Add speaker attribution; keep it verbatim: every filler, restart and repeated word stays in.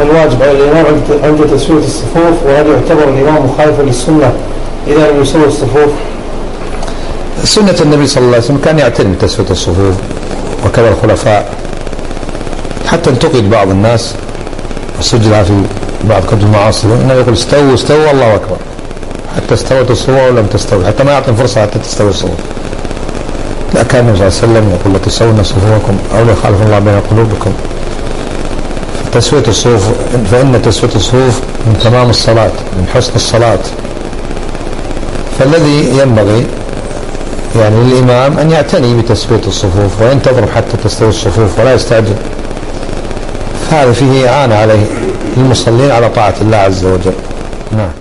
Speaker 1: ما الواجب على الإمام عند تسوية الصفوف؟ وهل يعتبر الإمام مخالفا للسنة إذا لم يسوي الصفوف؟
Speaker 2: سنة النبي صلى الله عليه وسلم كان يعتني بتسوية الصفوف وكذا الخلفاء، حتى انتقد بعض الناس وسجلها في بعض كتب المعاصر انه يقول استووا استووا الله اكبر، حتى استوت الصفوف ولم تستوي، حتى ما يعطي فرصه حتى تستوي الصفوف. لا، كان النبي صلى الله عليه وسلم يقول لتسوون صفوفكم او ليخالف الله بين قلوبكم. تسوية الصفوف، فإن تسوية الصفوف من تمام الصلاة، من حسن الصلاة. فالذي ينبغي يعني للإمام أن يعتني بتسوية الصفوف وينتظر حتى تستوي الصفوف ولا يستعجل. هذا فيه إعانة عليه للمصلين على طاعة الله عز وجل. نعم.